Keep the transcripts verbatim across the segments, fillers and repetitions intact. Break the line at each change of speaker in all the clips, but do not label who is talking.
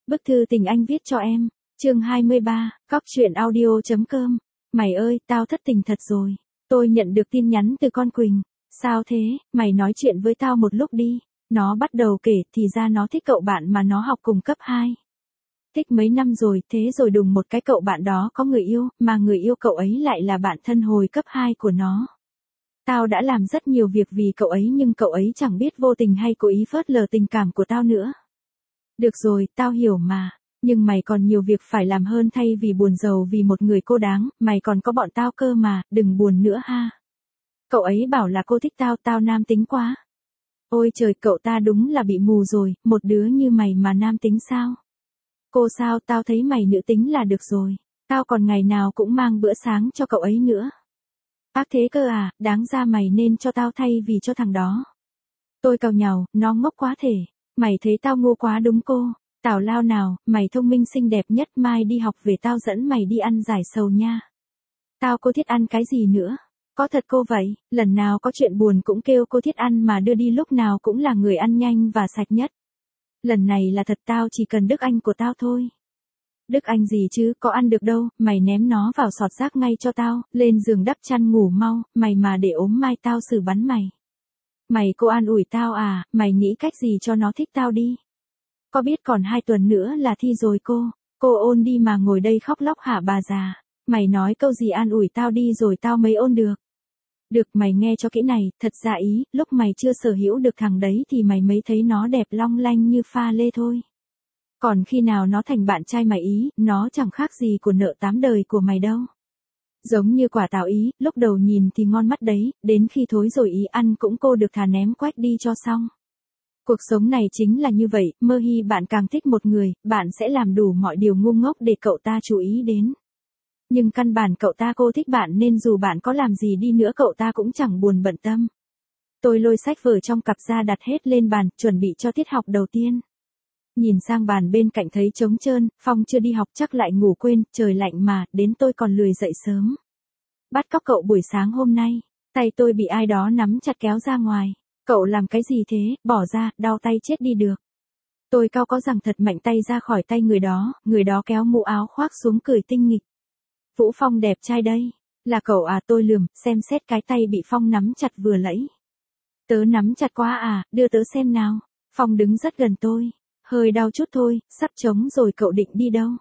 Bức thư tình anh viết cho em. Chương hai mươi ba, cóc truyện audio chấm com. Mày ơi, tao thất tình thật rồi. Tôi nhận được tin nhắn từ con Quỳnh. Sao thế, mày nói chuyện với tao một lúc đi. Nó bắt đầu kể thì ra nó thích cậu bạn mà nó học cùng cấp hai. Thích mấy năm rồi, thế rồi đùng một cái cậu bạn đó có người yêu, mà người yêu cậu ấy lại là bạn thân hồi cấp hai của nó. Tao đã làm rất nhiều việc vì cậu ấy nhưng cậu ấy chẳng biết vô tình hay cố ý phớt lờ tình cảm của tao nữa. Được rồi, tao hiểu mà. Nhưng mày còn nhiều việc phải làm hơn thay vì buồn rầu vì một người cô đáng, mày còn có bọn tao cơ mà, đừng buồn nữa ha. Cậu ấy bảo là cô thích tao, tao nam tính quá. Ôi trời, cậu ta đúng là bị mù rồi, một đứa như mày mà nam tính sao? Cô sao, tao thấy mày nữ tính là được rồi. Tao còn ngày nào cũng mang bữa sáng cho cậu ấy nữa. Ác thế cơ à, đáng ra mày nên cho tao thay vì cho thằng đó. Tôi càu nhàu, nó ngốc quá thể. Mày thấy tao ngu quá đúng cô? Tào lao nào, mày thông minh xinh đẹp nhất, mai đi học về tao dẫn mày đi ăn giải sầu nha. Tao cô Thiết ăn cái gì nữa? Có thật cô vậy, lần nào có chuyện buồn cũng kêu cô Thiết ăn mà đưa đi lúc nào cũng là người ăn nhanh và sạch nhất. Lần này là thật, tao chỉ cần Đức Anh của tao thôi. Đức Anh gì chứ, có ăn được đâu, mày ném nó vào sọt rác ngay cho tao, lên giường đắp chăn ngủ mau, mày mà để ốm mai tao xử bắn mày. Mày cô an ủi tao à, mày nghĩ cách gì cho nó thích tao đi. Có biết còn hai tuần nữa là thi rồi cô, cô ôn đi mà ngồi đây khóc lóc hả bà già. Mày nói câu gì an ủi tao đi rồi tao mới ôn được. Được, mày nghe cho kỹ này, thật ra ý, lúc mày chưa sở hữu được thằng đấy thì mày mới thấy nó đẹp long lanh như pha lê thôi. Còn khi nào nó thành bạn trai mày ý, nó chẳng khác gì của nợ tám đời của mày đâu. Giống như quả táo ý, lúc đầu nhìn thì ngon mắt đấy, đến khi thối rồi ý ăn cũng cô được thà ném quách đi cho xong. Cuộc sống này chính là như vậy, mơ hi bạn càng thích một người, bạn sẽ làm đủ mọi điều ngu ngốc để cậu ta chú ý đến. Nhưng căn bản cậu ta cô thích bạn nên dù bạn có làm gì đi nữa cậu ta cũng chẳng buồn bận tâm. Tôi lôi sách vở trong cặp ra đặt hết lên bàn, chuẩn bị cho tiết học đầu tiên. Nhìn sang bàn bên cạnh thấy trống trơn, Phong chưa đi học chắc lại ngủ quên, trời lạnh mà, đến tôi còn lười dậy sớm. Bắt cóc cậu buổi sáng hôm nay, tay tôi bị ai đó nắm chặt kéo ra ngoài. Cậu làm cái gì thế, bỏ ra, đau tay chết đi được. Tôi cao có rằng thật mạnh tay ra khỏi tay người đó, người đó kéo mũ áo khoác xuống cười tinh nghịch. Vũ Phong đẹp trai đây, là cậu à, tôi lườm, xem xét cái tay bị Phong nắm chặt vừa lẫy. Tớ nắm chặt quá à, đưa tớ xem nào. Phong đứng rất gần tôi, hơi đau chút thôi, sắp trống rồi, cậu định đi đâu?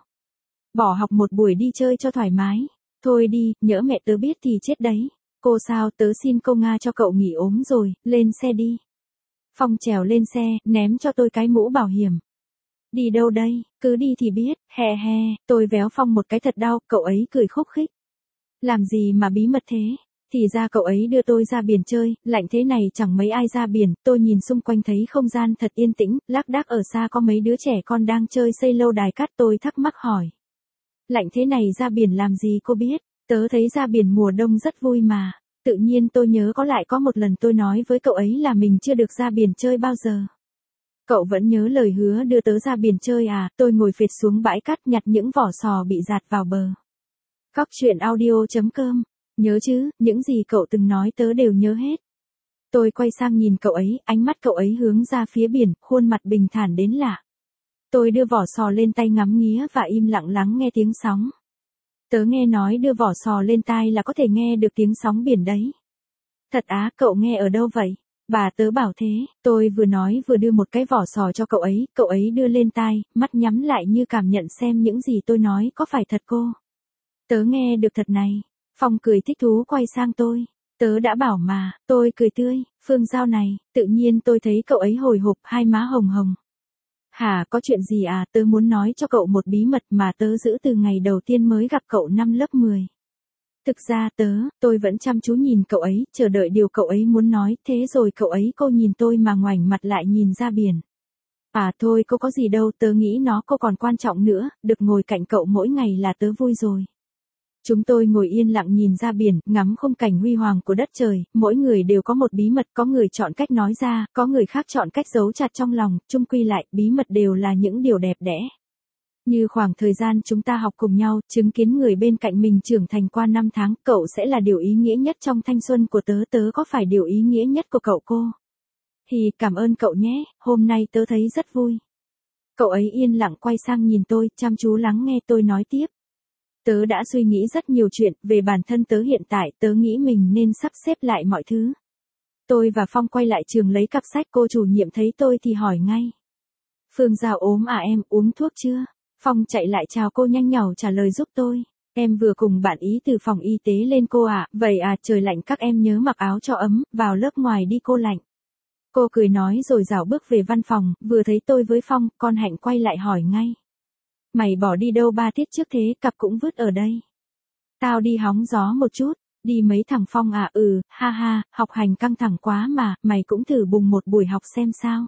Bỏ học một buổi đi chơi cho thoải mái. Thôi đi, nhỡ mẹ tớ biết thì chết đấy. Cô sao, tớ xin cô Nga cho cậu nghỉ ốm rồi, lên xe đi. Phong trèo lên xe, ném cho tôi cái mũ bảo hiểm. Đi đâu đây, cứ đi thì biết, he he, tôi véo Phong một cái thật đau, cậu ấy cười khúc khích. Làm gì mà bí mật thế? Thì ra cậu ấy đưa tôi ra biển chơi, lạnh thế này chẳng mấy ai ra biển, tôi nhìn xung quanh thấy không gian thật yên tĩnh, lác đác ở xa có mấy đứa trẻ con đang chơi xây lâu đài cát, tôi thắc mắc hỏi. Lạnh thế này ra biển làm gì cô biết? Tớ thấy ra biển mùa đông rất vui mà. Tự nhiên tôi nhớ có lại có một lần tôi nói với cậu ấy là mình chưa được ra biển chơi bao giờ. Cậu vẫn nhớ lời hứa đưa tớ ra biển chơi à? Tôi ngồi phệt xuống bãi cát nhặt những vỏ sò bị dạt vào bờ. Cóc truyện audio chấm com. Nhớ chứ, những gì cậu từng nói tớ đều nhớ hết. Tôi quay sang nhìn cậu ấy, ánh mắt cậu ấy hướng ra phía biển, khuôn mặt bình thản đến lạ. Tôi đưa vỏ sò lên tay ngắm nghía và im lặng lắng nghe tiếng sóng. Tớ nghe nói đưa vỏ sò lên tai là có thể nghe được tiếng sóng biển đấy. Thật á, cậu nghe ở đâu vậy? Bà tớ bảo thế, tôi vừa nói vừa đưa một cái vỏ sò cho cậu ấy, cậu ấy đưa lên tai, mắt nhắm lại như cảm nhận xem những gì tôi nói có phải thật cô. Tớ nghe được thật này. Phong cười thích thú quay sang tôi. Tớ đã bảo mà, tôi cười tươi, Phương Giao này, tự nhiên tôi thấy cậu ấy hồi hộp, hai má hồng hồng. Hả, có chuyện gì à, tớ muốn nói cho cậu một bí mật mà tớ giữ từ ngày đầu tiên mới gặp cậu năm lớp mười. Thực ra tớ, tôi vẫn chăm chú nhìn cậu ấy, chờ đợi điều cậu ấy muốn nói, thế rồi cậu ấy cô nhìn tôi mà ngoảnh mặt lại nhìn ra biển. À thôi, cô có gì đâu, tớ nghĩ nó cô còn quan trọng nữa, được ngồi cạnh cậu mỗi ngày là tớ vui rồi. Chúng tôi ngồi yên lặng nhìn ra biển, ngắm khung cảnh huy hoàng của đất trời, mỗi người đều có một bí mật, có người chọn cách nói ra, có người khác chọn cách giấu chặt trong lòng, chung quy lại, bí mật đều là những điều đẹp đẽ. Như khoảng thời gian chúng ta học cùng nhau, chứng kiến người bên cạnh mình trưởng thành qua năm tháng, cậu sẽ là điều ý nghĩa nhất trong thanh xuân của tớ, tớ có phải điều ý nghĩa nhất của cậu cô? Thì cảm ơn cậu nhé, hôm nay tớ thấy rất vui. Cậu ấy yên lặng quay sang nhìn tôi, chăm chú lắng nghe tôi nói tiếp. Tớ đã suy nghĩ rất nhiều chuyện, về bản thân tớ hiện tại, tớ nghĩ mình nên sắp xếp lại mọi thứ. Tôi và Phong quay lại trường lấy cặp sách, cô chủ nhiệm thấy tôi thì hỏi ngay. Phương Giao ốm à em, uống thuốc chưa? Phong chạy lại chào cô nhanh nhảu trả lời giúp tôi. Em vừa cùng bạn ý từ phòng y tế lên cô ạ, à, vậy à, trời lạnh các em nhớ mặc áo cho ấm, vào lớp ngoài đi cô lạnh. Cô cười nói rồi rảo bước về văn phòng, vừa thấy tôi với Phong, con Hạnh quay lại hỏi ngay. Mày bỏ đi đâu ba tiết trước thế, cặp cũng vứt ở đây. Tao đi hóng gió một chút, đi mấy thằng Phong à, ừ, ha ha, học hành căng thẳng quá mà, mày cũng thử bùng một buổi học xem sao.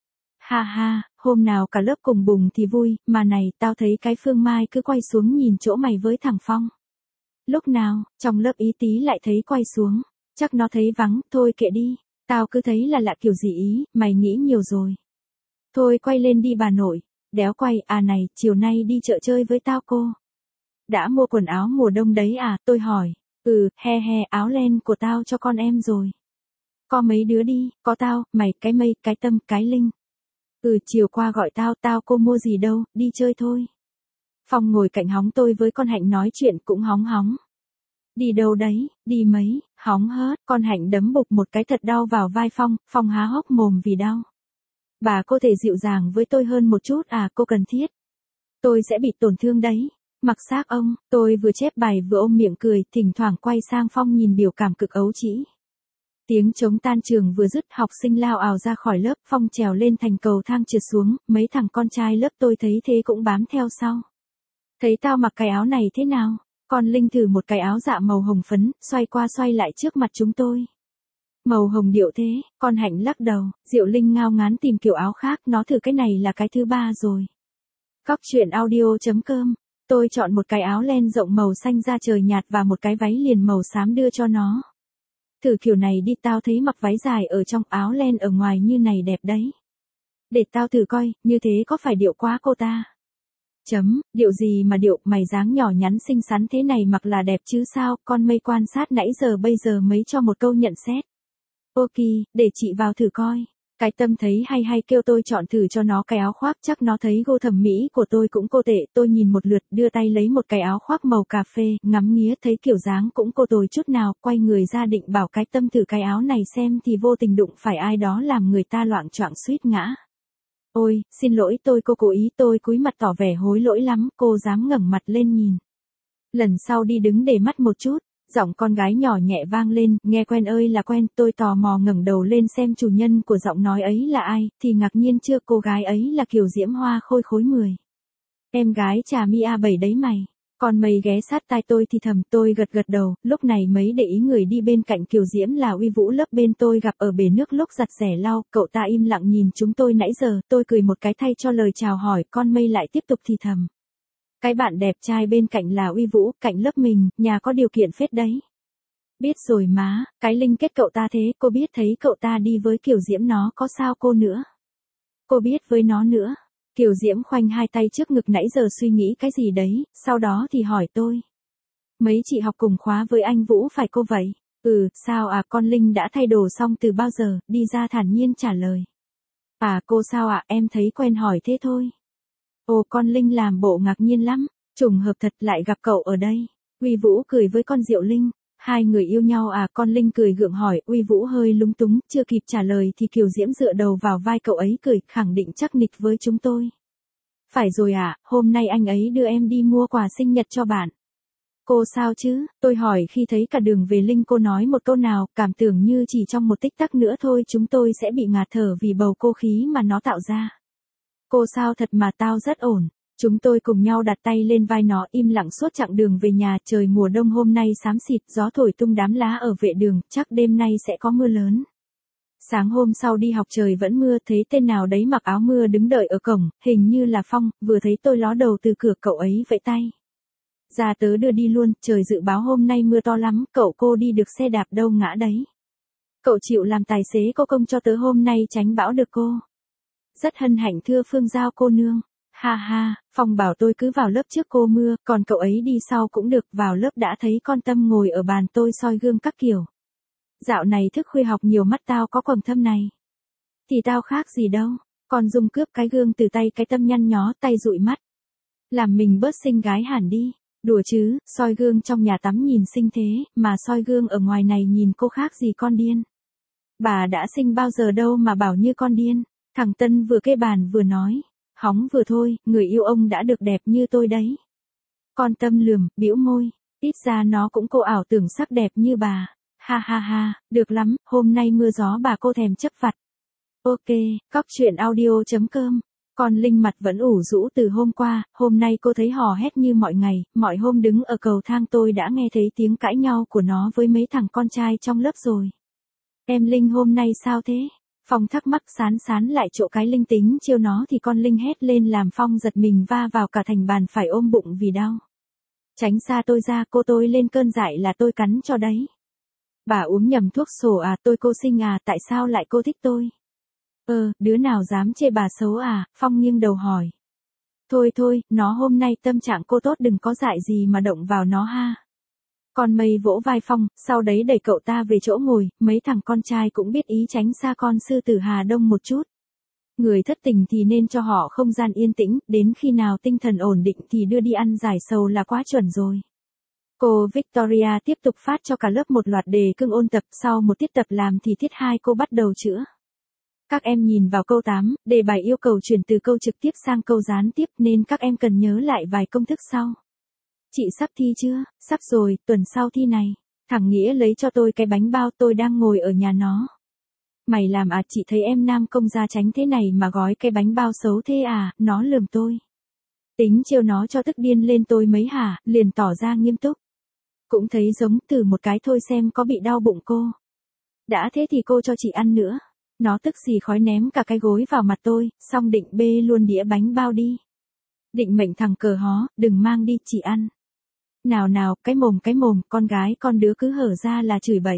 Ha ha, hôm nào cả lớp cùng bùng thì vui, mà này, tao thấy cái Phương Mai cứ quay xuống nhìn chỗ mày với thằng Phong. Lúc nào, trong lớp ý tí lại thấy quay xuống, chắc nó thấy vắng, thôi kệ đi, tao cứ thấy là lạ kiểu gì ý, mày nghĩ nhiều rồi. Thôi quay lên đi bà nội, đéo quay, à này, chiều nay đi chợ chơi với tao cô. Đã mua quần áo mùa đông đấy à, tôi hỏi, ừ, he he, áo len của tao cho con em rồi. Có mấy đứa đi, có tao, mày, cái Mây, cái Tâm, cái Linh. Ừ, chiều qua gọi tao, tao cô mua gì đâu, đi chơi thôi. Phong ngồi cạnh hóng tôi với con Hạnh nói chuyện cũng hóng hóng. Đi đâu đấy, đi mấy, hóng hớt, con Hạnh đấm bụp một cái thật đau vào vai Phong, Phong há hốc mồm vì đau. Bà có thể dịu dàng với tôi hơn một chút à, cô cần thiết. Tôi sẽ bị tổn thương đấy. Mặc xác ông, tôi vừa chép bài vừa ôm miệng cười, thỉnh thoảng quay sang Phong nhìn biểu cảm cực ấu trĩ. Tiếng trống tan trường vừa dứt, học sinh lao ào ra khỏi lớp, Phong trèo lên thành cầu thang trượt xuống, mấy thằng con trai lớp tôi thấy thế cũng bám theo sau. Thấy tao mặc cái áo này thế nào? Con Linh thử một cái áo dạ màu hồng phấn, xoay qua xoay lại trước mặt chúng tôi. Màu hồng điệu thế, con Hạnh lắc đầu, Diệu Linh ngao ngán tìm kiểu áo khác, nó thử cái này là cái thứ ba rồi. Cóc truyện audio chấm com, tôi chọn một cái áo len rộng màu xanh da trời nhạt và một cái váy liền màu xám đưa cho nó. Thử kiểu này đi, tao thấy mặc váy dài ở trong, áo len ở ngoài như này đẹp đấy. Để tao thử coi, như thế có phải điệu quá cô ta? Chấm, điệu gì mà điệu, mày dáng nhỏ nhắn xinh xắn thế này mặc là đẹp chứ sao, con Mây quan sát nãy giờ bây giờ mới cho một câu nhận xét. Ok, để chị vào thử coi. Cái Tâm thấy hay hay kêu tôi chọn thử cho nó cái áo khoác, chắc nó thấy gu thẩm mỹ của tôi cũng cô tệ, tôi nhìn một lượt, đưa tay lấy một cái áo khoác màu cà phê, ngắm nghía thấy kiểu dáng cũng cô tồi chút nào, quay người ra định bảo cái Tâm thử cái áo này xem thì vô tình đụng phải ai đó làm người ta loạng choạng suýt ngã. Ôi, xin lỗi tôi cô cố ý, tôi cúi mặt tỏ vẻ hối lỗi lắm, cô dám ngẩng mặt lên nhìn. Lần sau đi đứng để mắt một chút. Giọng con gái nhỏ nhẹ vang lên, nghe quen ơi là quen, tôi tò mò ngẩng đầu lên xem chủ nhân của giọng nói ấy là ai, thì ngạc nhiên chưa, cô gái ấy là Kiều Diễm Hoa Khôi khối mười. Em gái Trà My a bảy đấy mày. Còn Mây ghé sát tai tôi thì thầm, tôi gật gật đầu, lúc này mới để ý người đi bên cạnh Kiều Diễm là Uy Vũ lớp bên tôi gặp ở bể nước lúc giặt rẻ lau, cậu ta im lặng nhìn chúng tôi nãy giờ, tôi cười một cái thay cho lời chào hỏi, con Mây lại tiếp tục thì thầm. Cái bạn đẹp trai bên cạnh là Uy Vũ, cạnh lớp mình, nhà có điều kiện phết đấy. Biết rồi má, cái Linh kết cậu ta thế, cô biết thấy cậu ta đi với Kiều Diễm nó có sao cô nữa. Cô biết với nó nữa. Kiều Diễm khoanh hai tay trước ngực nãy giờ suy nghĩ cái gì đấy, sau đó thì hỏi tôi. Mấy chị học cùng khóa với anh Vũ phải cô vậy? Ừ, sao à, con Linh đã thay đồ xong từ bao giờ, đi ra thản nhiên trả lời. À cô sao ạ, à, em thấy quen hỏi thế thôi. Ồ, con Linh làm bộ ngạc nhiên lắm, trùng hợp thật lại gặp cậu ở đây. Uy Vũ cười với con Diệu Linh, hai người yêu nhau à, con Linh cười gượng hỏi, Uy Vũ hơi lúng túng, chưa kịp trả lời thì Kiều Diễm dựa đầu vào vai cậu ấy cười, khẳng định chắc nịch với chúng tôi. Phải rồi à, hôm nay anh ấy đưa em đi mua quà sinh nhật cho bạn. Cô sao chứ, tôi hỏi khi thấy cả đường về Linh cô nói một câu nào, cảm tưởng như chỉ trong một tích tắc nữa thôi chúng tôi sẽ bị ngạt thở vì bầu cô khí mà nó tạo ra. Cô sao thật mà tao rất ổn. Chúng tôi cùng nhau đặt tay lên vai nó im lặng suốt chặng đường về nhà, trời mùa đông hôm nay xám xịt, gió thổi tung đám lá ở vệ đường, chắc đêm nay sẽ có mưa lớn. Sáng hôm sau đi học trời vẫn mưa, thấy tên nào đấy mặc áo mưa đứng đợi ở cổng, hình như là Phong, vừa thấy tôi ló đầu từ cửa cậu ấy vẫy tay. Ra tớ đưa đi luôn, trời dự báo hôm nay mưa to lắm, cậu cô đi được xe đạp đâu ngã đấy. Cậu chịu làm tài xế cô công cho tớ hôm nay tránh bão được cô. Rất hân hạnh thưa Phương Giao cô nương. Ha ha, Phong bảo tôi cứ vào lớp trước cô mưa, còn cậu ấy đi sau cũng được, vào lớp đã thấy con Tâm ngồi ở bàn tôi soi gương các kiểu. Dạo này thức khuya học nhiều mắt tao có quầng thâm này. Thì tao khác gì đâu, Con Dung cướp cái gương từ tay cái Tâm nhăn nhó tay dụi mắt. Làm mình bớt xinh gái hẳn đi. Đùa chứ, soi gương trong nhà tắm nhìn xinh thế, mà soi gương ở ngoài này nhìn cô khác gì con điên. Bà đã sinh bao giờ đâu mà bảo như con điên. Thằng Tân vừa kê bàn vừa nói. Hóng vừa thôi, người yêu ông đã được đẹp như tôi đấy. Con Tâm lườm, bĩu môi. Ít ra nó cũng cô ảo tưởng sắc đẹp như bà. Ha ha ha, được lắm, hôm nay mưa gió bà cô thèm chấp vặt. Ok, cóc truyện audio.com. Con Linh mặt vẫn ủ rũ từ hôm qua, hôm nay cô thấy hò hét như mọi ngày, mọi hôm đứng ở cầu thang tôi đã nghe thấy tiếng cãi nhau của nó với mấy thằng con trai trong lớp rồi. Em Linh hôm nay sao thế? Phong thắc mắc sán sán lại chỗ cái Linh tính chiêu nó thì con Linh hét lên làm Phong giật mình va vào cả thành bàn phải ôm bụng vì đau. Tránh xa tôi ra, cô tôi lên cơn dại là tôi cắn cho đấy. Bà uống nhầm thuốc sổ à, tôi cô sinh à, tại sao lại cô thích tôi? Ờ, đứa nào dám chê bà xấu à, Phong nghiêng đầu hỏi. Thôi thôi, nó hôm nay tâm trạng cô tốt đừng có dại gì mà động vào nó ha. Con Mây vỗ vai Phong, sau đấy đẩy cậu ta về chỗ ngồi, mấy thằng con trai cũng biết ý tránh xa con sư tử Hà Đông một chút. Người thất tình thì nên cho họ không gian yên tĩnh, đến khi nào tinh thần ổn định thì đưa đi ăn giải sầu là quá chuẩn rồi. Cô Victoria tiếp tục phát cho cả lớp một loạt đề cương ôn tập, sau một tiết tập làm thì tiết hai cô bắt đầu chữa. Các em nhìn vào câu tám, đề bài yêu cầu chuyển từ câu trực tiếp sang câu gián tiếp nên các em cần nhớ lại vài công thức sau. Chị sắp thi chưa? Sắp rồi, tuần sau thi này. Thằng Nghĩa lấy cho tôi cái bánh bao, tôi đang ngồi ở nhà nó. Mày làm à, chị thấy em Nam Công gia tránh thế này mà gói cái bánh bao xấu thế à, nó lườm tôi. Tính chiêu nó cho tức điên lên tôi mấy hả, liền tỏ ra nghiêm túc. Cũng thấy giống từ một cái thôi xem có bị đau bụng cô. Đã thế thì cô cho chị ăn nữa. Nó tức xì khói ném cả cái gối vào mặt tôi, xong định bê luôn đĩa bánh bao đi. Định mệnh thằng cờ hó, đừng mang đi, chị ăn. Nào nào, cái mồm cái mồm, con gái con đứa cứ hở ra là chửi bậy.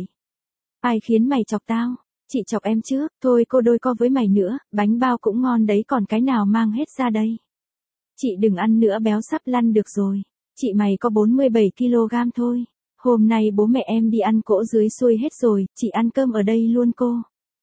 Ai khiến mày chọc tao? Chị chọc em trước, thôi cô đôi co với mày nữa, bánh bao cũng ngon đấy còn cái nào mang hết ra đây. Chị đừng ăn nữa béo sắp lăn được rồi. Chị mày có bốn mươi bảy ki lô gam thôi. Hôm nay bố mẹ em đi ăn cỗ dưới xuôi hết rồi, chị ăn cơm ở đây luôn cô.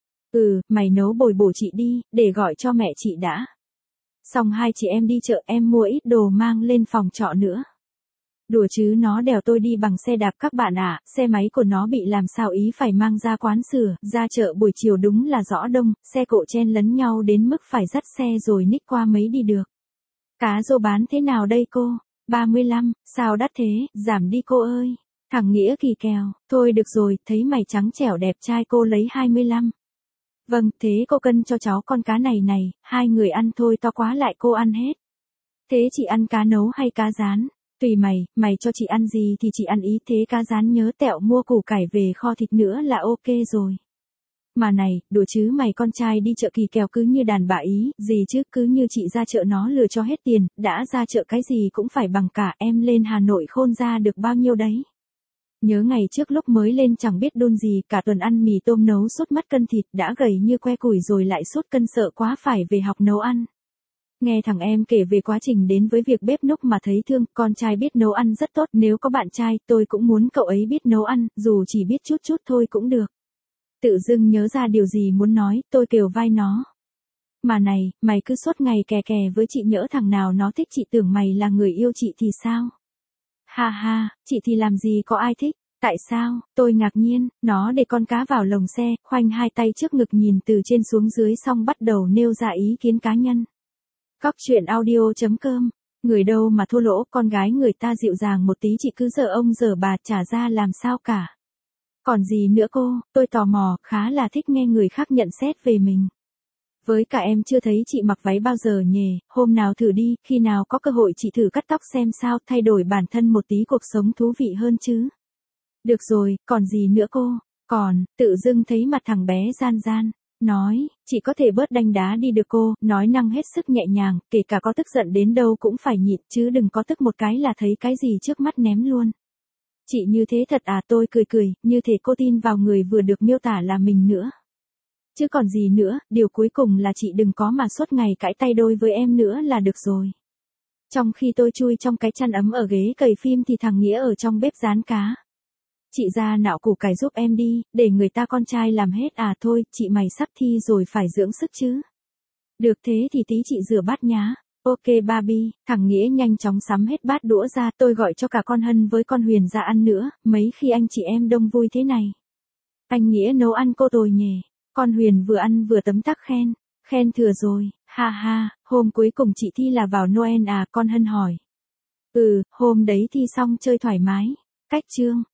Ừ, mày nấu bồi bổ chị đi, để gọi cho mẹ chị đã. Xong hai chị em đi chợ em mua ít đồ mang lên phòng trọ nữa. Đùa chứ nó đèo tôi đi bằng xe đạp các bạn ạ, à, xe máy của nó bị làm sao ý phải mang ra quán sửa, ra chợ buổi chiều đúng là rõ đông, xe cộ chen lấn nhau đến mức phải dắt xe rồi ních qua mấy đi được. Cá rô bán thế nào đây cô? ba mươi lăm, sao đắt thế, giảm đi cô ơi. Thằng Nghĩa kỳ kèo, thôi được rồi, thấy mày trắng trẻo đẹp trai cô lấy hai mươi lăm. Vâng, thế cô cân cho cháu con cá này này, hai người ăn thôi to quá lại cô ăn hết. Thế chị ăn cá nấu hay cá rán? Tùy mày, mày cho chị ăn gì thì chị ăn ý, thế cá rán nhớ tẹo mua củ cải về kho thịt nữa là ok rồi. Mà này, đùa chứ mày con trai đi chợ kỳ kèo cứ như đàn bà ý, gì chứ cứ như chị ra chợ nó lừa cho hết tiền, đã ra chợ cái gì cũng phải bằng cả, em lên Hà Nội khôn ra được bao nhiêu đấy. Nhớ ngày trước lúc mới lên chẳng biết đun gì, cả tuần ăn mì tôm nấu sốt mất cân thịt, đã gầy như que củi rồi lại sốt cân sợ quá phải về học nấu ăn. Nghe thằng em kể về quá trình đến với việc bếp núc mà thấy thương, con trai biết nấu ăn rất tốt, nếu có bạn trai, tôi cũng muốn cậu ấy biết nấu ăn, dù chỉ biết chút chút thôi cũng được. Tự dưng nhớ ra điều gì muốn nói, tôi kêu vai nó. Mà này, mày cứ suốt ngày kè kè với chị nhỡ thằng nào nó thích chị tưởng mày là người yêu chị thì sao? Ha ha, chị thì làm gì có ai thích, tại sao, tôi ngạc nhiên, nó để con cá vào lồng xe, khoanh hai tay trước ngực nhìn từ trên xuống dưới xong bắt đầu nêu ra ý kiến cá nhân. Cóc truyện audio.com, người đâu mà thua lỗ, con gái người ta dịu dàng một tí chị cứ giờ ông giờ bà trả ra làm sao cả. Còn gì nữa cô, tôi tò mò, khá là thích nghe người khác nhận xét về mình. Với cả em chưa thấy chị mặc váy bao giờ nhề, hôm nào thử đi, khi nào có cơ hội chị thử cắt tóc xem sao, thay đổi bản thân một tí cuộc sống thú vị hơn chứ. Được rồi, còn gì nữa cô, còn, tự dưng thấy mặt thằng bé gian gian, nói, chị có thể bớt đanh đá đi được cô, nói năng hết sức nhẹ nhàng, kể cả có tức giận đến đâu cũng phải nhịn, chứ đừng có tức một cái là thấy cái gì trước mắt ném luôn. Chị như thế thật à, tôi cười cười, như thể cô tin vào người vừa được miêu tả là mình nữa. Chứ còn gì nữa, điều cuối cùng là chị đừng có mà suốt ngày cãi tay đôi với em nữa là được rồi. Trong khi tôi chui trong cái chăn ấm ở ghế cày phim thì thằng Nghĩa ở trong bếp rán cá. Chị ra nạo củ cải giúp em đi, để người ta con trai làm hết à, thôi, chị mày sắp thi rồi phải dưỡng sức chứ. Được thế thì tí chị rửa bát nhá. Ok Barbie, thằng Nghĩa nhanh chóng sắm hết bát đũa ra, tôi gọi cho cả con Hân với con Huyền ra ăn nữa, mấy khi anh chị em đông vui thế này. Anh Nghĩa nấu ăn cô tồi nhề. Con Huyền vừa ăn vừa tấm tắc khen. Khen thừa rồi, ha ha, hôm cuối cùng chị thi là vào Noel à, con Hân hỏi. Ừ, hôm đấy thi xong chơi thoải mái. Cách chương.